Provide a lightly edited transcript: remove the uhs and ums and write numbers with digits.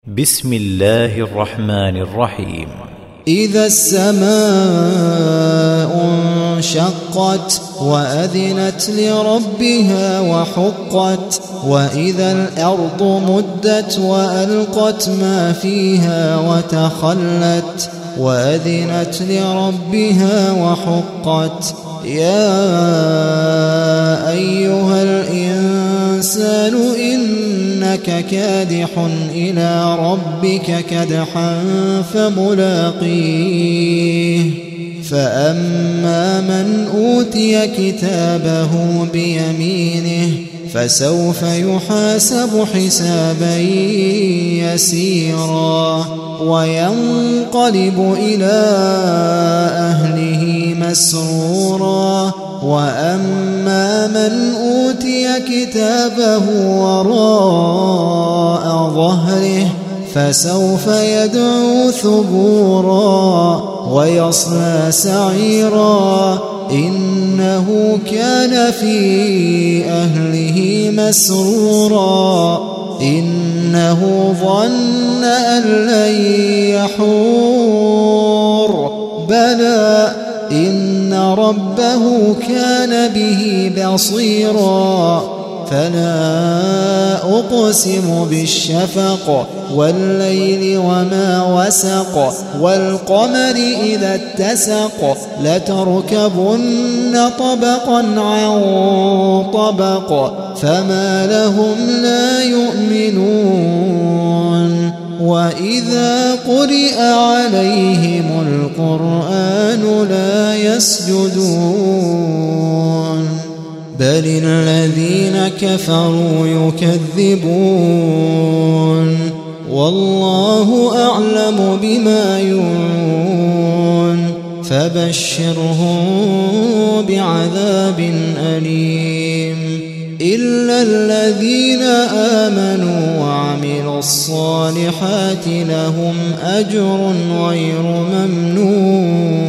بسم الله الرحمن الرحيم. إذا السماء انشقت وأذنت لربها وحقت وإذا الأرض مدت وألقت ما فيها وتخلت وأذنت لربها وحقت. يا أيها الإنسان إنك كادح إلى ربك كدحا فملاقيه. فأما من أوتي كتابه بيمينه فسوف يحاسب حسابا يسيرا وينقلب إلى أهله مسرورا. وأما من أوتي كتابه وراء ظهره فسوف يدعو ثبورا ويصلى سعيرا إنه كان في أهله مسرورا إنه ظن أن لن يحور بلى إن ربه كان به بصيرا. فلا أقسم بالشفق والليل وما وسق والقمر إذا اتسق لتركبن طبقا عن طبق فما لهم لا يؤمنون. وإذا قرئ عليهم القرآن لا يسجدون بل الذين كفروا يكذبون والله أعلم بما يوعون فبشرهم بعذاب أليم إلا الذين آمنوا وعملوا الصالحات لهم أجر غير ممنون.